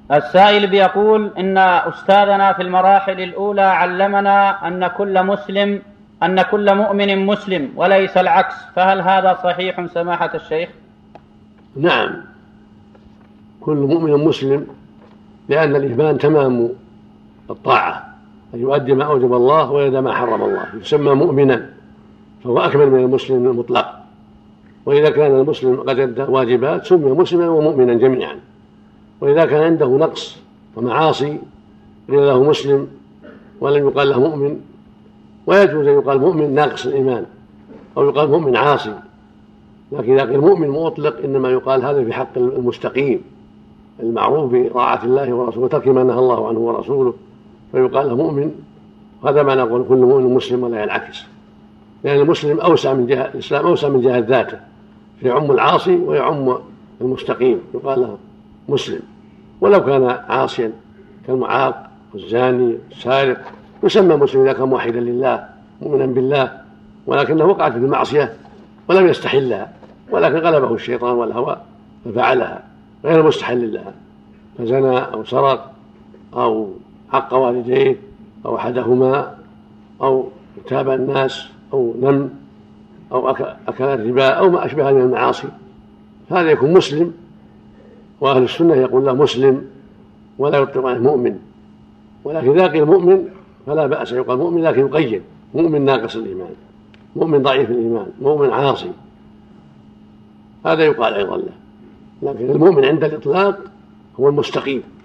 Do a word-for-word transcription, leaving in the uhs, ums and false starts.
السائل بيقول إن أستاذنا في المراحل الأولى علمنا أن كل مسلم أن كل مؤمن مسلم وليس العكس، فهل هذا صحيح سماحة الشيخ؟ نعم، كل مؤمن مسلم، لأن الإيمان تمام الطاعة، أن يؤدي ما أوجب الله ويدع ما حرم الله، يسمى مؤمنا، فهو أكمل من المسلم المطلق. وإذا كان المسلم قد أدى واجبات سمي مسلما ومؤمنا جميعا. وإذا كان عنده نقص ومعاصي قيل له مسلم ولم يقال له مؤمن. ويجوز أن يقال مؤمن ناقص الإيمان أو يقال مؤمن عاصي، لكن إذا قيل مؤمن مطلق إنما يقال هذا في حق المستقيم المعروف بطاعة الله ورسوله وترك ما نهى الله عنه ورسوله، فيقال له مؤمن. وهذا ما نقول كل مؤمن مسلم ولا ينعكس، لأن المسلم أوسع من جهة الإسلام، أوسع من جهة ذاته، فيعم العاصي ويعم المستقيم، يقال له مسلم ولو كان عاصيا كالمعاق والزاني السارق، يسمى مسلم إذا كان موحدا لله مؤمنا بالله، ولكنه وقعت في المعصية ولم يستحلها، ولكن غلبه الشيطان والهوى ففعلها غير مستحل لها، فزنى أو سرق أو حق والديه أو أحدهما أو تاب الناس أو نم أو أكل الربا أو ما أشبه من المعاصي، هذا يكون مسلم. وأهل السنة يقول له مسلم ولا يطلق عليه مؤمن، ولكن إذا قيل مؤمن فلا بأس يقال مؤمن، لكن يقيد مؤمن ناقص الإيمان، مؤمن ضعيف الإيمان، مؤمن عاصي، هذا يقال أيضا له. لكن المؤمن عند الإطلاق هو المستقيم